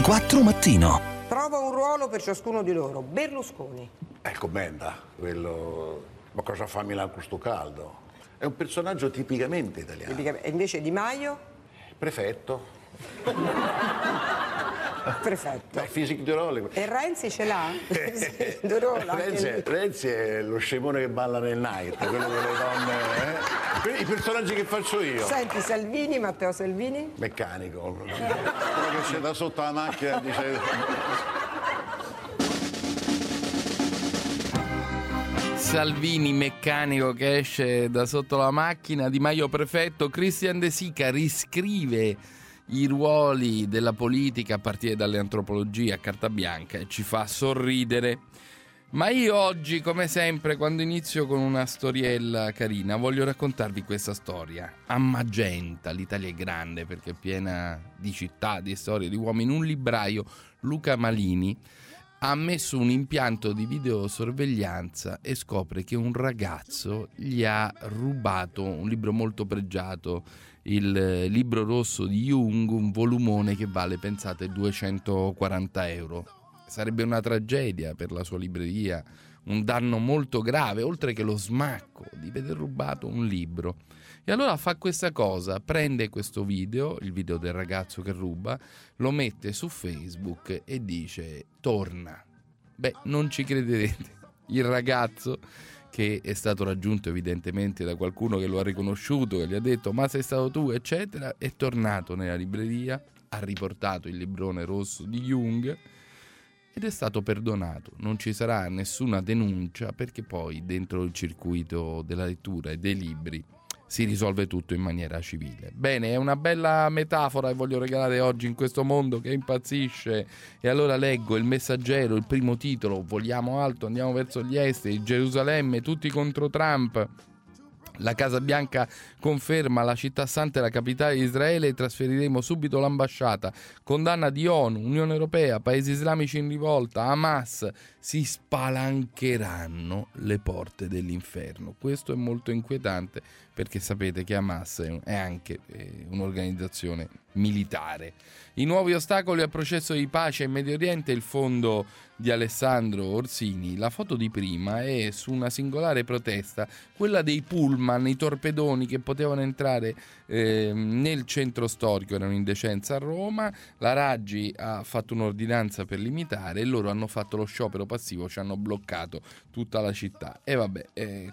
24 Mattino. Trova un ruolo per ciascuno di loro. Berlusconi. Commenda, quello... Ma cosa fa a Milano con sto caldo? È un personaggio tipicamente italiano. E invece Di Maio? Prefetto. Prefetto. Physique de role. E Renzi ce l'ha? Renzi è lo scemone che balla nel night, quello delle donne. I personaggi che faccio io. Senti, Salvini, Matteo Salvini? Meccanico. Quello che c'è da sotto la macchina dice... Salvini meccanico che esce da sotto la macchina, Di Maio prefetto. Christian De Sica riscrive i ruoli della politica a partire dalle antropologie a carta bianca e ci fa sorridere. Ma io oggi, come sempre, quando inizio con una storiella carina, voglio raccontarvi questa storia. A Magenta, l'Italia è grande perché è piena di città, di storie, di uomini. Un libraio, Luca Malini, ha messo un impianto di videosorveglianza e scopre che un ragazzo gli ha rubato un libro molto pregiato, il libro rosso di Jung, un volumone che vale, pensate, 240 euro. Sarebbe una tragedia per la sua libreria, un danno molto grave, oltre che lo smacco di veder rubato un libro. E allora fa questa cosa, prende questo video, il video del ragazzo che ruba, lo mette su Facebook e dice: torna. Beh, non ci crederete, il ragazzo, che è stato raggiunto evidentemente da qualcuno che lo ha riconosciuto, che gli ha detto ma sei stato tu, eccetera, è tornato nella libreria, ha riportato il librone rosso di Jung ed è stato perdonato. Non ci sarà nessuna denuncia perché poi dentro il circuito della lettura e dei libri si risolve tutto in maniera civile. Bene, è una bella metafora che voglio regalare oggi in questo mondo che impazzisce. E allora leggo Il Messaggero, il primo titolo: voliamo alto, andiamo verso gli esteri, Gerusalemme, tutti contro Trump. La Casa Bianca conferma la città santa è la capitale di Israele e trasferiremo subito l'ambasciata. Condanna di ONU, Unione Europea, paesi islamici in rivolta, Hamas, si spalancheranno le porte dell'inferno. Questo è molto inquietante perché sapete che Hamas è anche un'organizzazione militare. I nuovi ostacoli al processo di pace in Medio Oriente, il fondo di Alessandro Orsini. La foto di prima è su una singolare protesta, quella dei pullman, i torpedoni che potevano entrare nel centro storico, era un'indecenza a Roma. La Raggi ha fatto un'ordinanza per limitare e loro hanno fatto lo sciopero passivo, ci hanno bloccato tutta la città. E vabbè,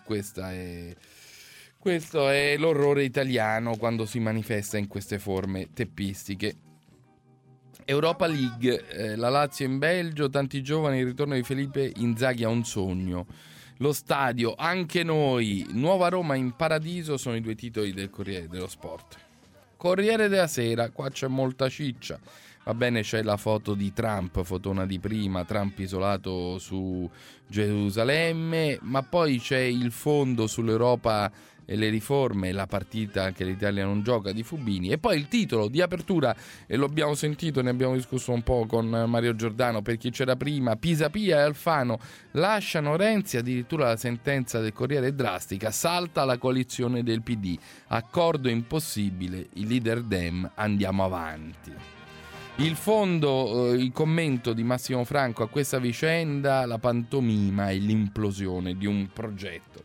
questo è l'orrore italiano quando si manifesta in queste forme teppistiche. Europa League, la Lazio in Belgio, tanti giovani, il ritorno di Felipe Inzaghi a un sogno. Lo stadio, anche noi, Nuova Roma in paradiso sono i due titoli del Corriere dello Sport. Corriere della Sera, qua c'è molta ciccia. Va bene, c'è la foto di Trump, fotona di prima, Trump isolato su Gerusalemme, ma poi c'è il fondo sull'Europa e le riforme, la partita che l'Italia non gioca di Fubini, e poi il titolo di apertura, e lo abbiamo sentito, ne abbiamo discusso un po' con Mario Giordano per chi c'era prima: Pisapia e Alfano lasciano Renzi, addirittura la sentenza del Corriere è drastica, salta la coalizione del PD, accordo impossibile, i leader Dem, andiamo avanti. Il fondo, il commento di Massimo Franco a questa vicenda: la pantomima e l'implosione di un progetto.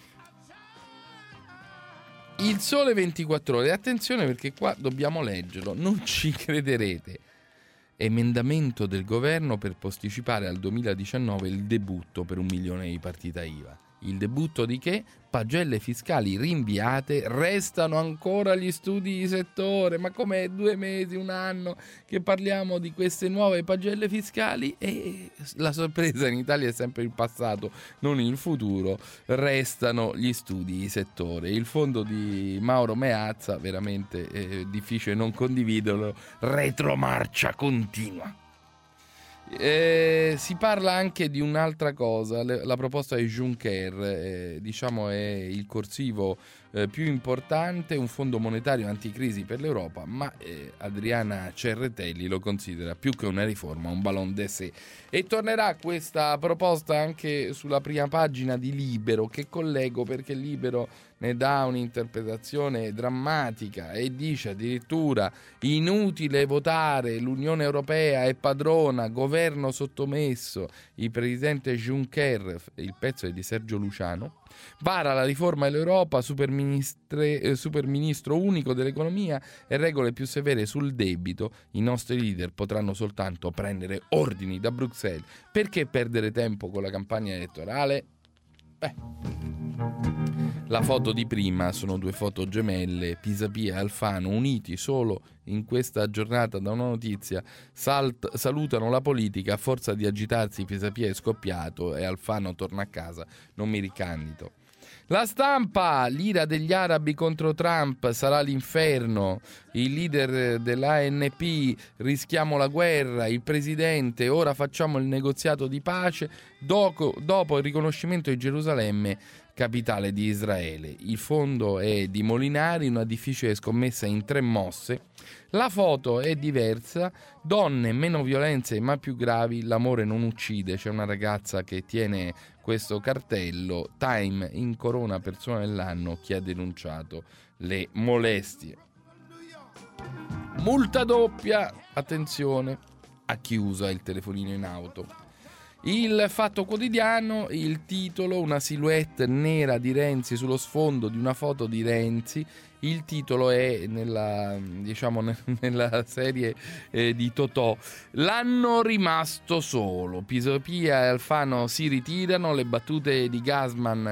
Il Sole 24 Ore, attenzione perché qua dobbiamo leggerlo, non ci crederete. Emendamento del governo per posticipare al 2019 il debutto per 1 milione di partita IVA. Il debutto di che? Pagelle fiscali rinviate, restano ancora gli studi di settore. Ma com'è 2 mesi, 1 anno che parliamo di queste nuove pagelle fiscali? E la sorpresa in Italia è sempre il passato, non il futuro. Restano gli studi di settore. Il fondo di Mauro Meazza, veramente è difficile non condividerlo, retromarcia continua. Si parla anche di un'altra cosa, la proposta di Juncker, diciamo è il corsivo più importante, un fondo monetario anticrisi per l'Europa, ma Adriana Cerretelli lo considera più che una riforma, un ballon d'essai. E tornerà questa proposta anche sulla prima pagina di Libero, che collego perché Libero ne dà un'interpretazione drammatica e dice addirittura: inutile votare, l'Unione Europea è padrona, governo sottomesso, il presidente Juncker, il pezzo è di Sergio Luciano, vara la riforma dell'Europa, superministro unico dell'economia e regole più severe sul debito. I nostri leader potranno soltanto prendere ordini da Bruxelles. Perché perdere tempo con la campagna elettorale? La foto di prima sono due foto gemelle, Pisapia e Alfano, uniti solo in questa giornata da una notizia, salutano la politica, a forza di agitarsi Pisapia è scoppiato e Alfano torna a casa, non mi ricandido. La Stampa, l'ira degli arabi contro Trump sarà l'inferno, il leader dell'ANP, rischiamo la guerra, il presidente, ora facciamo il negoziato di pace, dopo il riconoscimento di Gerusalemme capitale di Israele. Il fondo è di Molinari, una difficile scommessa in 3 mosse. La foto è diversa, donne, meno violenze ma più gravi, l'amore non uccide. C'è una ragazza che tiene questo cartello, Time incorona persona dell'anno, chi ha denunciato le molestie. Multa doppia, attenzione a chi usa il telefonino in auto. Il Fatto Quotidiano, il titolo, una silhouette nera di Renzi sullo sfondo di una foto di Renzi. Il titolo è nella serie di Totò. L'anno rimasto solo. Pisapia e Alfano si ritirano, le battute di Gassman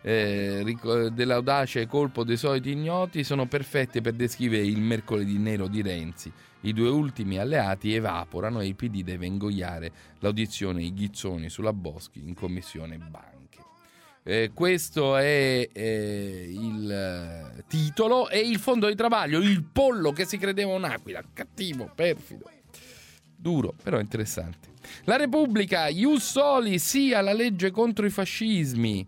dell'audace colpo dei soliti ignoti sono perfette per descrivere il mercoledì nero di Renzi. I due ultimi alleati evaporano e il PD deve ingoiare l'audizione di Ghizzoni sulla Boschi in commissione banche. Questo è il titolo e il fondo di travaglio, il pollo che si credeva un'aquila, cattivo, perfido, duro, però interessante. La Repubblica, ius soli, sì alla legge contro i fascismi.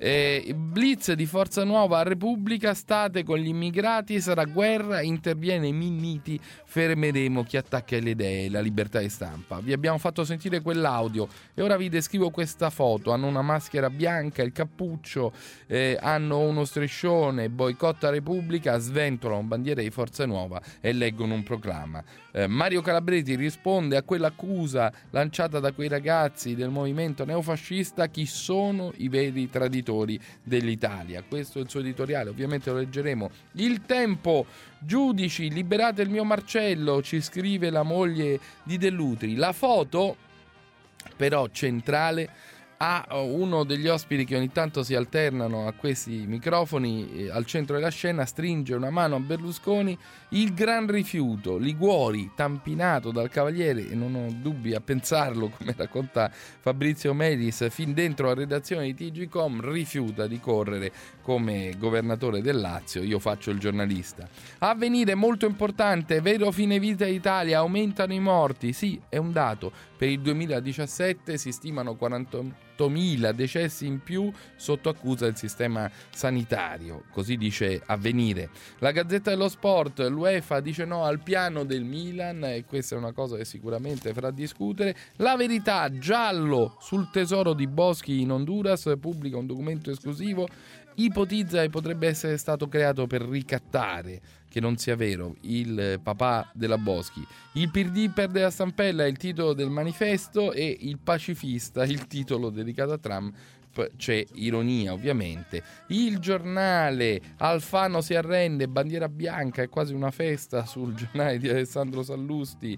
Blitz di Forza Nuova a Repubblica, state con gli immigrati, sarà guerra, interviene Minniti, fermeremo chi attacca le idee, la libertà di stampa. Vi abbiamo fatto sentire quell'audio e ora vi descrivo questa foto. Hanno una maschera bianca, il cappuccio, hanno uno striscione, boicotta Repubblica, sventolano bandiere di Forza Nuova e leggono un proclama. Mario Calabresi risponde a quell'accusa lanciata da quei ragazzi del movimento neofascista: chi sono i veri traditori dell'Italia. Questo è il suo editoriale, ovviamente lo leggeremo. Il Tempo, giudici, liberate il mio Marcello, ci scrive la moglie di Dell'Utri. La foto però centrale ha uno degli ospiti che ogni tanto si alternano a questi microfoni, al centro della scena stringe una mano a Berlusconi, il gran rifiuto, Liguori tampinato dal Cavaliere, e non ho dubbi a pensarlo, come racconta Fabrizio Melis, fin dentro la redazione di TGcom, rifiuta di correre come governatore del Lazio, io faccio il giornalista. Avvenire molto importante, vero fine vita Italia, aumentano i morti, sì, è un dato, per il 2017 si stimano 48.000 decessi in più sotto accusa del sistema sanitario, così dice Avvenire. La Gazzetta dello Sport, l'UEFA dice no al piano del Milan e questa è una cosa che sicuramente farà discutere. La Verità, giallo sul tesoro di Boschi in Honduras, pubblica un documento esclusivo, ipotizza che potrebbe essere stato creato per ricattare, che non sia vero, il papà della Boschi. Il PD perde la stampella, è il titolo del manifesto, e il pacifista, il titolo dedicato a Trump. C'è ironia ovviamente. Il Giornale, Alfano si arrende, bandiera bianca, è quasi una festa sul giornale di Alessandro Sallusti,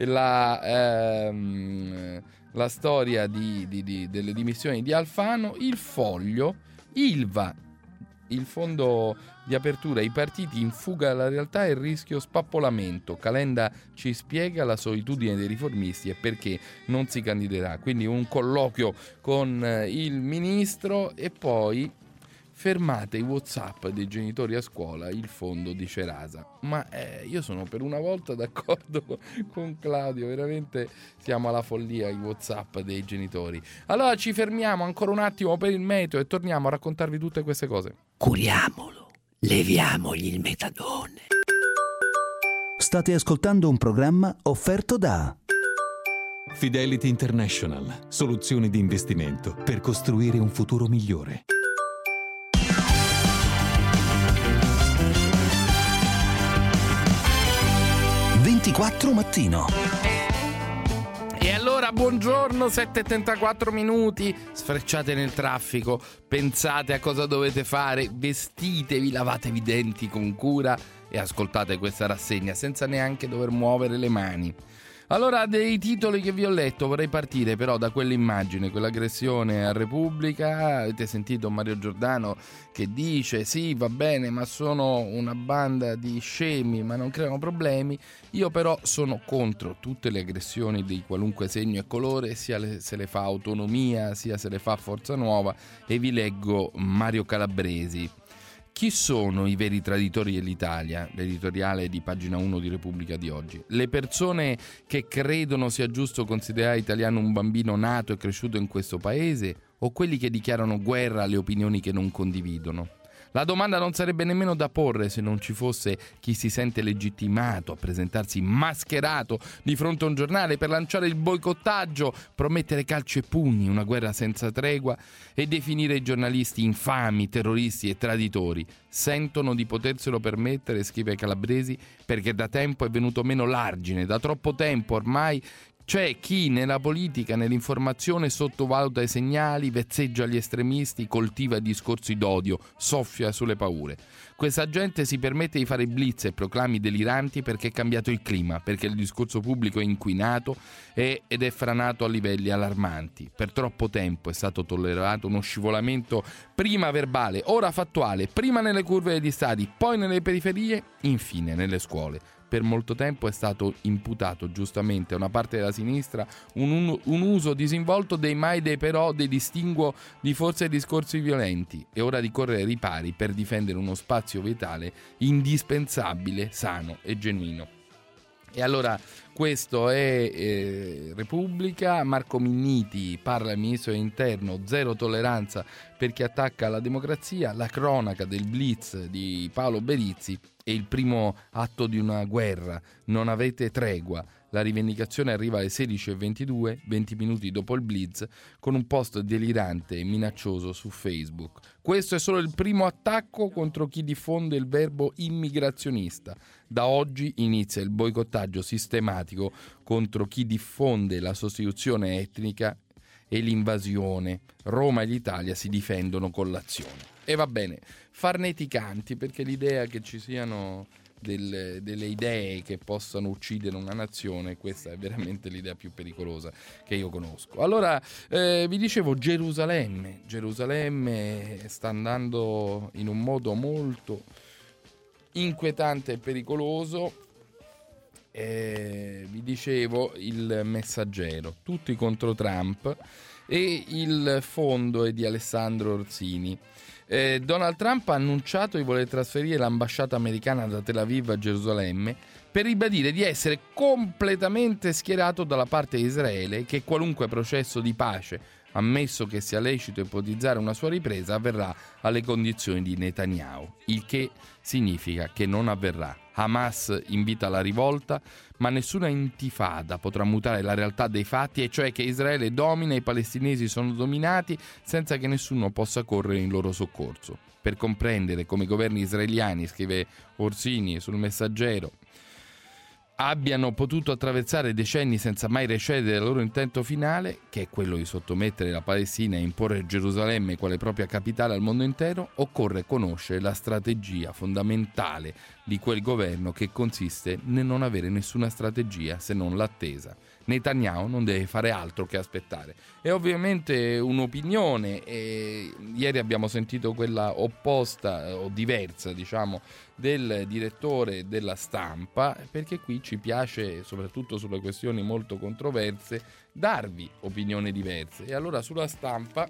la storia delle dimissioni di Alfano. Il Foglio, Ilva, il fondo di apertura, i partiti in fuga dalla realtà e il rischio spappolamento. Calenda ci spiega la solitudine dei riformisti e perché non si candiderà. Quindi un colloquio con il ministro e poi fermate i WhatsApp dei genitori a scuola, il fondo di Cerasa. Ma io sono per una volta d'accordo con Claudio, veramente siamo alla follia, i WhatsApp dei genitori. Allora ci fermiamo ancora un attimo per il meteo e torniamo a raccontarvi tutte queste cose. Curiamolo, leviamogli il metadone. State ascoltando un programma offerto da Fidelity International, soluzioni di investimento per costruire un futuro migliore. Mattino. E allora buongiorno, 7:34 minuti, sfrecciate nel traffico, pensate a cosa dovete fare, vestitevi, lavatevi i denti con cura e ascoltate questa rassegna senza neanche dover muovere le mani. Allora, dei titoli che vi ho letto vorrei partire però da quell'immagine, quell'aggressione a Repubblica. Avete sentito Mario Giordano che dice sì, va bene, ma sono una banda di scemi, ma non creano problemi. Io però sono contro tutte le aggressioni di qualunque segno e colore, sia se le fa Autonomia, sia se le fa Forza Nuova, e vi leggo Mario Calabresi. Chi sono i veri traditori dell'Italia? L'editoriale di pagina 1 di Repubblica di oggi. Le persone che credono sia giusto considerare italiano un bambino nato e cresciuto in questo paese, o quelli che dichiarano guerra alle opinioni che non condividono? La domanda non sarebbe nemmeno da porre se non ci fosse chi si sente legittimato a presentarsi mascherato di fronte a un giornale per lanciare il boicottaggio, promettere calci e pugni, una guerra senza tregua e definire i giornalisti infami, terroristi e traditori. Sentono di poterselo permettere, scrive Calabresi, perché da tempo è venuto meno l'argine, da troppo tempo ormai. C'è chi nella politica, nell'informazione sottovaluta i segnali, vezzeggia gli estremisti, coltiva discorsi d'odio, soffia sulle paure. Questa gente si permette di fare blitz e proclami deliranti perché è cambiato il clima, perché il discorso pubblico è inquinato ed è franato a livelli allarmanti. Per troppo tempo è stato tollerato uno scivolamento prima verbale, ora fattuale, prima nelle curve degli stadi, poi nelle periferie, infine nelle scuole. Per molto tempo è stato imputato giustamente a una parte della sinistra un uso disinvolto dei mai dei però, dei distinguo di forze e discorsi violenti. È ora di correre ripari per difendere uno spazio vitale indispensabile, sano e genuino. E allora questo è Repubblica. Marco Minniti parla al ministro dell'Interno, zero tolleranza per chi attacca la democrazia. La cronaca del blitz di Paolo Berizzi è il primo atto di una guerra, non avete tregua. La rivendicazione arriva alle 16:22, 20 minuti dopo il blitz, con un post delirante e minaccioso su Facebook. Questo è solo il primo attacco contro chi diffonde il verbo immigrazionista. Da oggi inizia il boicottaggio sistematico contro chi diffonde la sostituzione etnica e l'invasione. Roma e l'Italia si difendono con l'azione. E va bene, farneticanti, perché l'idea che ci siano delle idee che possano uccidere una nazione, questa è veramente l'idea più pericolosa che io conosco. Allora, vi dicevo, Gerusalemme sta andando in un modo molto inquietante e pericoloso. Vi dicevo, il Messaggero, tutti contro Trump, e il fondo è di Alessandro Orsini. Donald Trump ha annunciato di voler trasferire l'ambasciata americana da Tel Aviv a Gerusalemme per ribadire di essere completamente schierato dalla parte di Israele, che qualunque processo di pace, ammesso che sia lecito ipotizzare una sua ripresa, avverrà alle condizioni di Netanyahu, il che significa che non avverrà. Hamas invita alla rivolta, ma nessuna intifada potrà mutare la realtà dei fatti, e cioè che Israele domina e i palestinesi sono dominati senza che nessuno possa correre in loro soccorso. Per comprendere come i governi israeliani, scrive Orsini sul Messaggero, abbiano potuto attraversare decenni senza mai recedere dal loro intento finale, che è quello di sottomettere la Palestina e imporre Gerusalemme quale propria capitale al mondo intero, occorre conoscere la strategia fondamentale di quel governo, che consiste nel non avere nessuna strategia se non l'attesa. Netanyahu non deve fare altro che aspettare. È ovviamente un'opinione, e ieri abbiamo sentito quella opposta o diversa, diciamo, del direttore della Stampa, perché qui ci piace, soprattutto sulle questioni molto controverse, darvi opinioni diverse. E allora sulla Stampa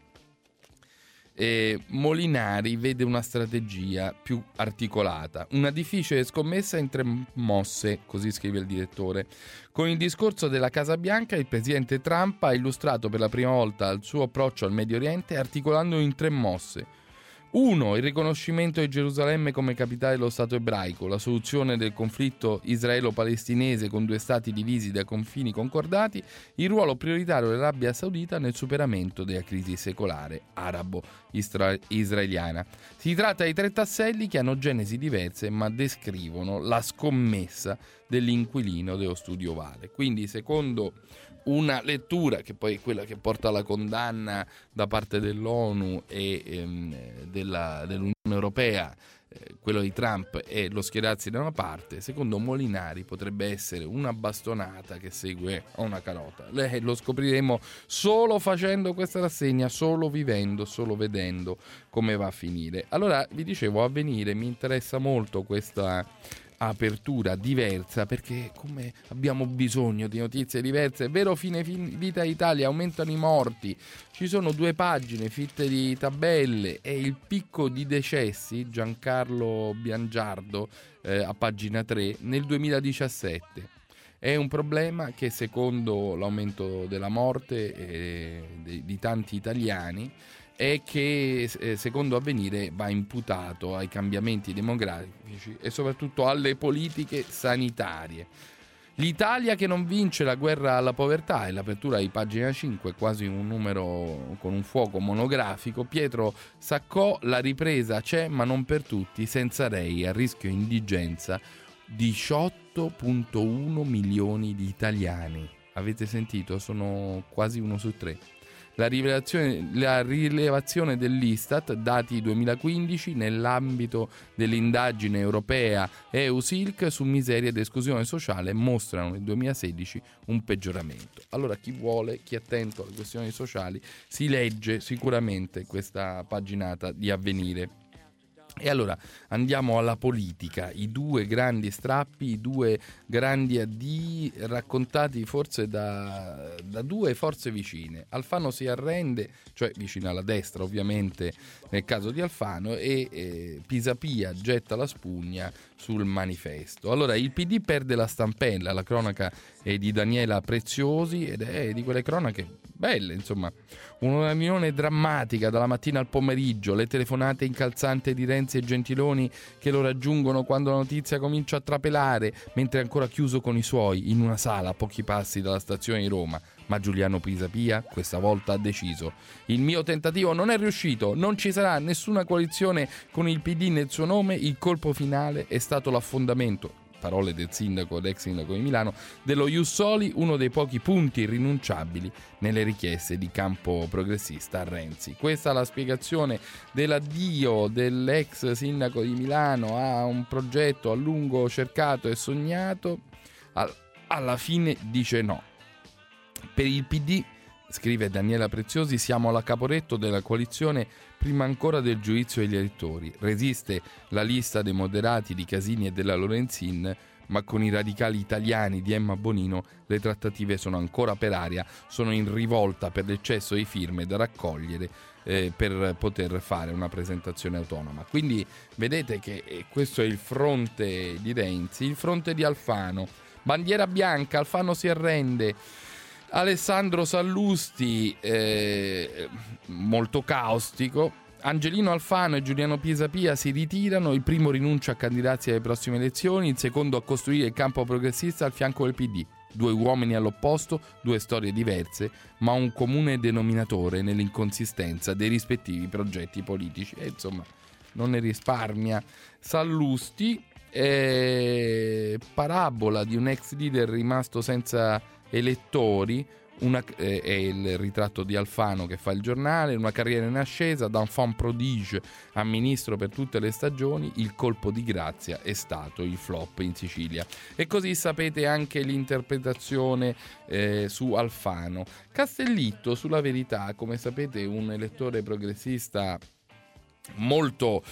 Molinari vede una strategia più articolata, una difficile scommessa in tre mosse, così scrive il direttore. Con il discorso della Casa Bianca, il presidente Trump ha illustrato per la prima volta il suo approccio al Medio Oriente articolando in tre mosse. 1. Il riconoscimento di Gerusalemme come capitale dello Stato ebraico, la soluzione del conflitto israelo-palestinese con due stati divisi da confini concordati, il ruolo prioritario dell'Arabia Saudita nel superamento della crisi secolare arabo-israeliana. Si tratta di 3 tasselli che hanno genesi diverse ma descrivono la scommessa dell'inquilino dello Studio Ovale. Quindi, secondo una lettura che poi è quella che porta alla condanna da parte dell'ONU e dell'Unione Europea, quello di Trump e lo schierarsi da una parte, secondo Molinari potrebbe essere una bastonata che segue a una carota. Lo scopriremo solo facendo questa rassegna, solo vivendo, solo vedendo come va a finire. Allora, vi dicevo, Avvenire, mi interessa molto questa apertura diversa, perché come abbiamo bisogno di notizie diverse. È vero, fine vita Italia, aumentano i morti, ci sono 2 pagine fitte di tabelle e il picco di decessi, Giancarlo Biangiardo a pagina 3, nel 2017. È un problema che, secondo l'aumento della morte di tanti italiani, e che secondo Avvenire va imputato ai cambiamenti demografici e soprattutto alle politiche sanitarie. L'Italia che non vince la guerra alla povertà, è l'apertura di pagina 5, quasi un numero con un fuoco monografico. Pietro Saccò, la ripresa c'è ma non per tutti, senza rei, a rischio indigenza 18,1 milioni di italiani. Avete sentito? Sono quasi 1 su 3. La rilevazione dell'Istat, dati 2015, nell'ambito dell'indagine europea EU-SILC su miseria ed esclusione sociale, mostrano nel 2016 un peggioramento. Allora, chi vuole, chi è attento alle questioni sociali, si legge sicuramente questa paginata di Avvenire. E allora andiamo alla politica, i 2 grandi strappi, i 2 grandi addii raccontati forse da 2 forze vicine. Alfano si arrende, cioè vicino alla destra ovviamente nel caso di Alfano, e Pisapia getta la spugna sul Manifesto. Allora il PD perde la stampella, la cronaca è di Daniela Preziosi ed è di quelle cronache belle, insomma. Una riunione drammatica dalla mattina al pomeriggio, le telefonate incalzanti di Renzi e Gentiloni che lo raggiungono quando la notizia comincia a trapelare, mentre è ancora chiuso con i suoi in una sala a pochi passi dalla stazione di Roma. Ma Giuliano Pisapia questa volta ha deciso: il mio tentativo non è riuscito, non ci sarà nessuna coalizione con il PD nel suo nome, il colpo finale è stato l'affondamento, parole del sindaco ed ex sindaco di Milano, dello Ius Soli, uno dei pochi punti irrinunciabili nelle richieste di campo progressista a Renzi. Questa è la spiegazione dell'addio dell'ex sindaco di Milano a un progetto a lungo cercato e sognato. Alla fine dice no. Per il PD, scrive Daniela Preziosi, siamo alla Caporetto della coalizione prima ancora del giudizio degli elettori. Resiste la lista dei moderati di Casini e della Lorenzin, ma con i radicali italiani di Emma Bonino le trattative sono ancora per aria, sono in rivolta per l'eccesso di firme da raccogliere per poter fare una presentazione autonoma. Quindi vedete che questo è il fronte di Renzi, il fronte di Alfano. Bandiera bianca, Alfano si arrende. Alessandro Sallusti, molto caustico. Angelino Alfano e Giuliano Pisapia si ritirano, il primo rinuncia a candidarsi alle prossime elezioni, il secondo a costruire il campo progressista al fianco del PD. 2 uomini all'opposto, 2 storie diverse, ma un comune denominatore nell'inconsistenza dei rispettivi progetti politici. E insomma, non ne risparmia Sallusti. Parabola di un ex leader rimasto senza elettori, è il ritratto di Alfano che fa il giornale, una carriera in ascesa, da enfant prodige a ministro per tutte le stagioni, il colpo di grazia è stato il flop in Sicilia. E così sapete anche l'interpretazione su Alfano. Castellitto, sulla Verità, come sapete, un elettore progressista molto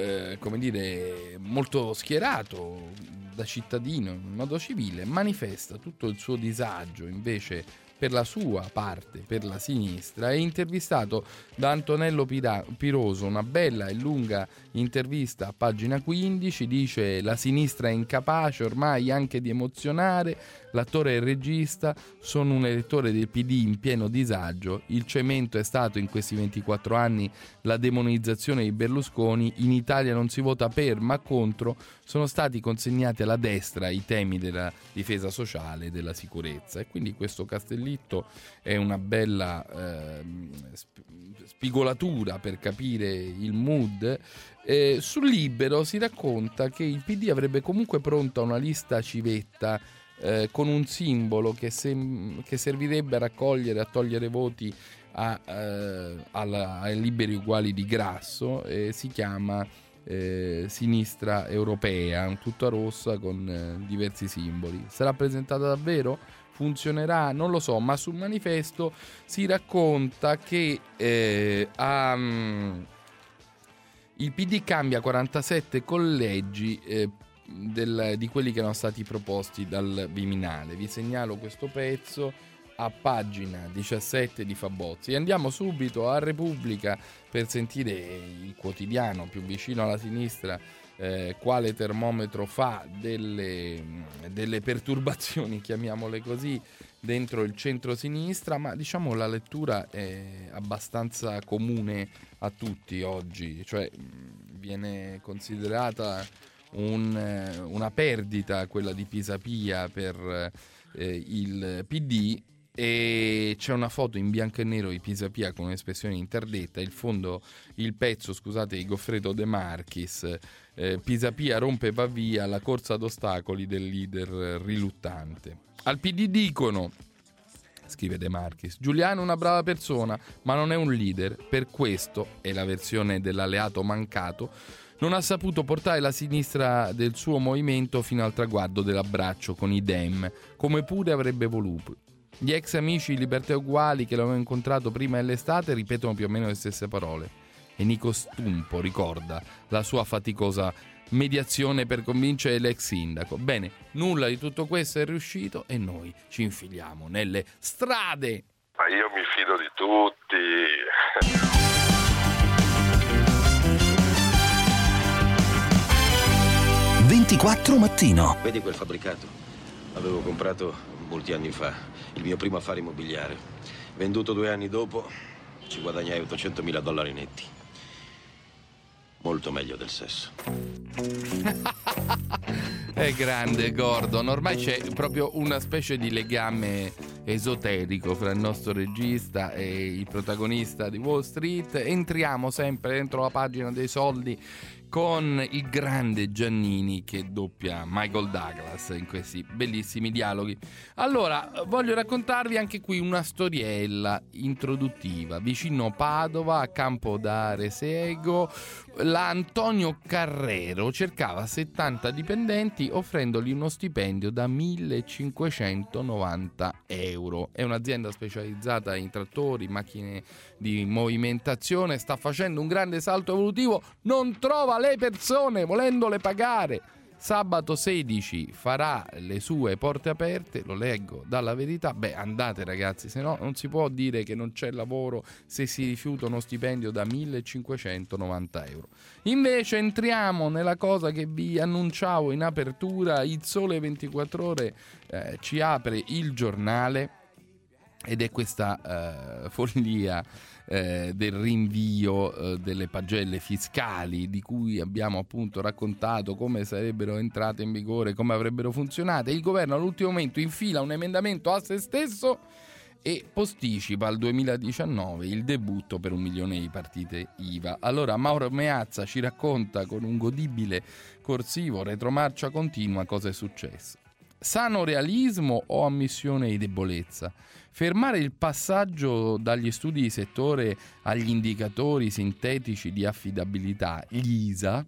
molto schierato da cittadino in modo civile, manifesta tutto il suo disagio invece per la sua parte, per la sinistra, è intervistato da Antonello Piroso, una bella e lunga intervista a pagina 15, dice: la sinistra è incapace ormai anche di emozionare, l'attore e il regista sono un elettore del PD in pieno disagio, il cemento è stato in questi 24 anni la demonizzazione di Berlusconi, in Italia non si vota per ma contro, sono stati consegnati alla destra i temi della difesa sociale e della sicurezza, e quindi questo Castellitto è una bella spigolatura per capire il mood. Sul Libero si racconta che il PD avrebbe comunque pronta una lista civetta con un simbolo che servirebbe a raccogliere, a togliere voti ai Liberi Uguali di Grasso, si chiama Sinistra Europea, tutta rossa con diversi simboli. Sarà presentata davvero? Funzionerà? Non lo so, ma sul Manifesto si racconta che il PD cambia 47 collegi di quelli che erano stati proposti dal Viminale. Vi segnalo questo pezzo a pagina 17 di Fabozzi. Andiamo subito a Repubblica per sentire il quotidiano più vicino alla sinistra quale termometro fa delle perturbazioni, chiamiamole così, dentro il centro-sinistra, ma diciamo la lettura è abbastanza comune a tutti oggi, cioè viene considerata una perdita quella di Pisapia per il PD, e c'è una foto in bianco e nero di Pisapia con un'espressione interdetta, il pezzo di Goffredo De Marchis, Pisapia rompe va via, la corsa ad ostacoli del leader riluttante. Al PD dicono, scrive De Marchis, Giuliano è una brava persona ma non è un leader, per questo, è la versione dell'alleato mancato, non ha saputo portare la sinistra del suo movimento fino al traguardo dell'abbraccio con i Dem, come pure avrebbe voluto. Gli ex amici Libertà Uguali che l'avevano incontrato prima dell'estate ripetono più o meno le stesse parole. E Nico Stumpo ricorda la sua faticosa mediazione per convincere l'ex sindaco. Bene, nulla di tutto questo è riuscito e noi ci infiliamo nelle strade. Ma io mi fido di tutti. 24 mattino. Vedi quel fabbricato? L'avevo comprato molti anni fa, il mio primo affare immobiliare. Venduto 2 anni dopo, ci guadagnai $800.000 netti. Molto meglio del sesso. È grande Gordon, ormai c'è proprio una specie di legame esoterico fra il nostro regista e il protagonista di Wall Street. Entriamo sempre dentro la pagina dei soldi con il grande Giannini che doppia Michael Douglas in questi bellissimi dialoghi. Allora, voglio raccontarvi anche qui una storiella introduttiva. Vicino Padova, a Campo d'Aresego, la Antonio Carrero cercava 70 dipendenti offrendogli uno stipendio da 1.590 euro. È un'azienda specializzata in trattori, macchine di movimentazione, sta facendo un grande salto evolutivo, non trova le persone volendole pagare. Sabato 16 farà le sue porte aperte, lo leggo dalla Verità. Beh, andate ragazzi, se no non si può dire che non c'è lavoro se si rifiuta uno stipendio da 1.590 euro. Invece entriamo nella cosa che vi annunciavo in apertura. Il Sole 24 Ore ci apre il giornale ed è questa follia del rinvio delle pagelle fiscali di cui abbiamo appunto raccontato come sarebbero entrate in vigore, come avrebbero funzionato. Il governo all'ultimo momento infila un emendamento a se stesso e posticipa al 2019 il debutto per 1 milione di partite IVA. Allora Mauro Meazza ci racconta con un godibile corsivo retromarcia continua cosa è successo. Sano realismo o ammissione di debolezza? Fermare il passaggio dagli studi di settore agli indicatori sintetici di affidabilità, gli ISA,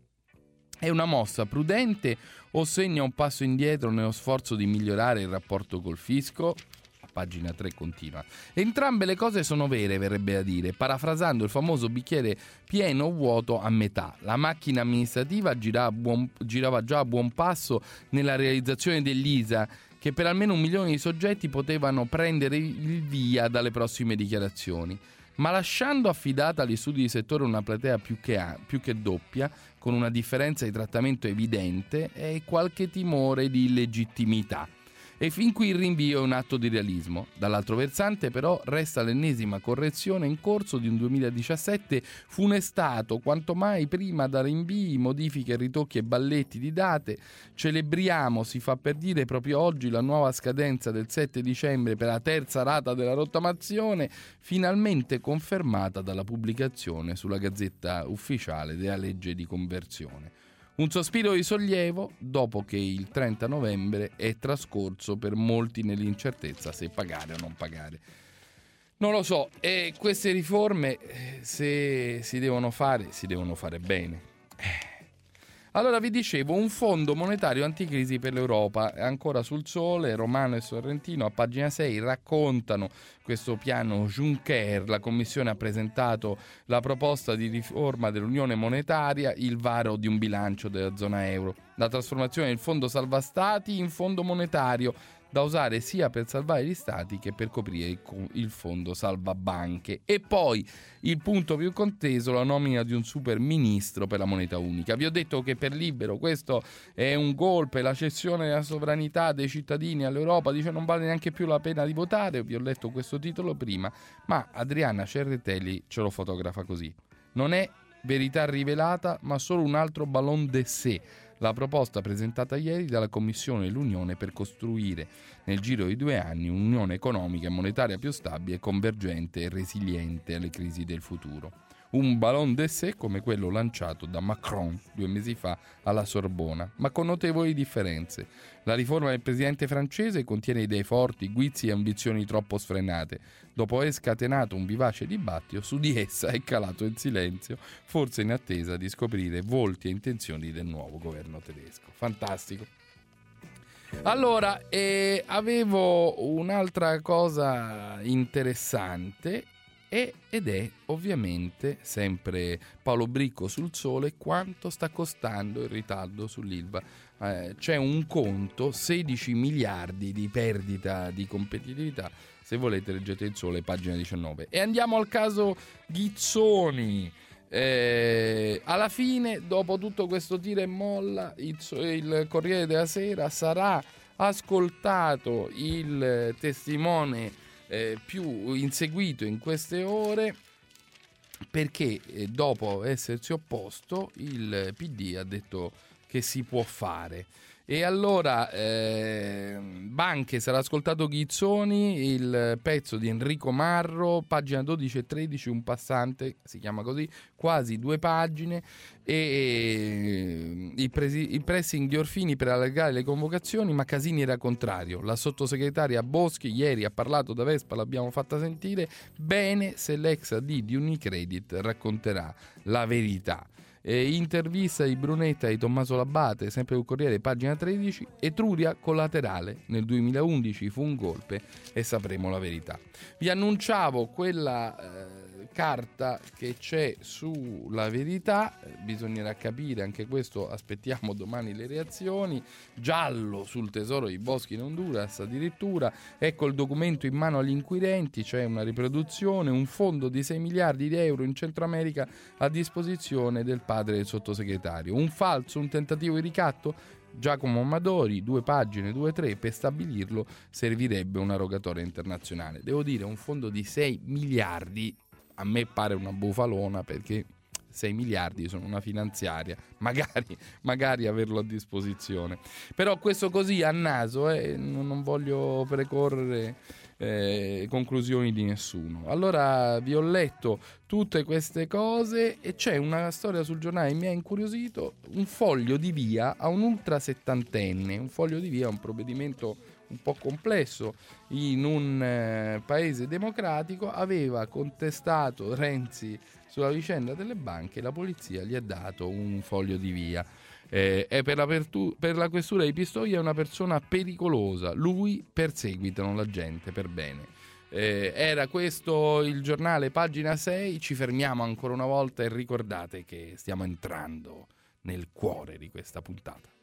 è una mossa prudente o segna un passo indietro nello sforzo di migliorare il rapporto col fisco? Pagina 3 continua. Entrambe le cose sono vere, verrebbe a dire, parafrasando il famoso bicchiere pieno o vuoto a metà. La macchina amministrativa girava già a buon passo nella realizzazione dell'ISA che per almeno 1 milione di soggetti potevano prendere il via dalle prossime dichiarazioni. Ma lasciando affidata agli studi di settore una platea più che doppia, con una differenza di trattamento evidente e qualche timore di illegittimità. E fin qui il rinvio è un atto di realismo. Dall'altro versante però resta l'ennesima correzione in corso di un 2017 funestato quanto mai prima da rinvii, modifiche, ritocchi e balletti di date. Celebriamo, si fa per dire, proprio oggi la nuova scadenza del 7 dicembre per la terza rata della rottamazione, finalmente confermata dalla pubblicazione sulla Gazzetta Ufficiale della legge di conversione. Un sospiro di sollievo dopo che il 30 novembre è trascorso per molti nell'incertezza se pagare o non pagare. Non lo so, e queste riforme se si devono fare bene. Allora vi dicevo, un fondo monetario anticrisi per l'Europa, ancora sul Sole, Romano e Sorrentino a pagina 6 raccontano questo piano Juncker. La Commissione ha presentato la proposta di riforma dell'Unione Monetaria, il varo di un bilancio della zona euro, la trasformazione del fondo salva stati in fondo monetario, da usare sia per salvare gli stati che per coprire il fondo salva banche. E poi il punto più conteso, la nomina di un super ministro per la moneta unica. Vi ho detto che per Libero questo è un golpe, la cessione della sovranità dei cittadini all'Europa, dice non vale neanche più la pena di votare. Vi ho letto questo titolo prima, ma Adriana Cerretelli ce lo fotografa così. Non è verità rivelata, ma solo un altro ballon d'essai. La proposta presentata ieri dalla Commissione e l'Unione per costruire nel giro di 2 anni un'unione economica e monetaria più stabile, convergente e resiliente alle crisi del futuro. Un ballon d'essai come quello lanciato da Macron 2 mesi fa alla Sorbona, ma con notevoli differenze. La riforma del presidente francese contiene idee forti, guizzi e ambizioni troppo sfrenate. Dopo aver scatenato un vivace dibattito, su di essa è calato in silenzio, forse in attesa di scoprire volti e intenzioni del nuovo governo tedesco. Fantastico. Allora, avevo un'altra cosa interessante ed è ovviamente sempre Paolo Bricco sul Sole, quanto sta costando il ritardo sull'Ilva. C'è un conto, 16 miliardi di perdita di competitività. Se volete leggete il Sole, pagina 19. E andiamo al caso Ghizzoni. Alla fine, dopo tutto questo tira e molla, il Corriere della Sera sarà ascoltato il testimone più inseguito in queste ore, perché dopo essersi opposto il PD ha detto che si può fare. E allora Banche sarà ascoltato Ghizzoni, il pezzo di Enrico Marro, pagina 12 e 13, un passante, si chiama così, quasi 2 pagine, e il pressing di Orfini per allargare le convocazioni, ma Casini era contrario. La sottosegretaria Boschi ieri ha parlato da Vespa, l'abbiamo fatta sentire, bene se l'ex AD di Unicredit racconterà la verità. Intervista di Brunetta e di Tommaso Labate, sempre sul Corriere, pagina 13. Etruria collaterale, nel 2011 fu un golpe e sapremo la verità. Vi annunciavo quella carta che c'è sulla verità, bisognerà capire anche questo, aspettiamo domani le reazioni. Giallo sul tesoro di Boschi in Honduras addirittura, ecco il documento in mano agli inquirenti, c'è una riproduzione, un fondo di 6 miliardi di euro in Centro America a disposizione del padre del sottosegretario, un falso, un tentativo di ricatto. Giacomo Amadori, 2 pagine, 2-3, per stabilirlo servirebbe una rogatoria internazionale. Devo dire, un fondo di 6 miliardi a me pare una bufalona, perché 6 miliardi sono una finanziaria, magari averlo a disposizione. Però questo così a naso, non voglio precorrere conclusioni di nessuno. Allora vi ho letto tutte queste cose e c'è una storia sul giornale che mi ha incuriosito, un foglio di via a un ultra settantenne. Un foglio di via è un provvedimento un po' complesso in un paese democratico. Aveva contestato Renzi sulla vicenda delle banche, la polizia gli ha dato un foglio di via. È per la questura di Pistoia è una persona pericolosa, lui perseguitano la gente per bene. Era questo il giornale, pagina 6. Ci fermiamo ancora una volta e ricordate che stiamo entrando nel cuore di questa puntata.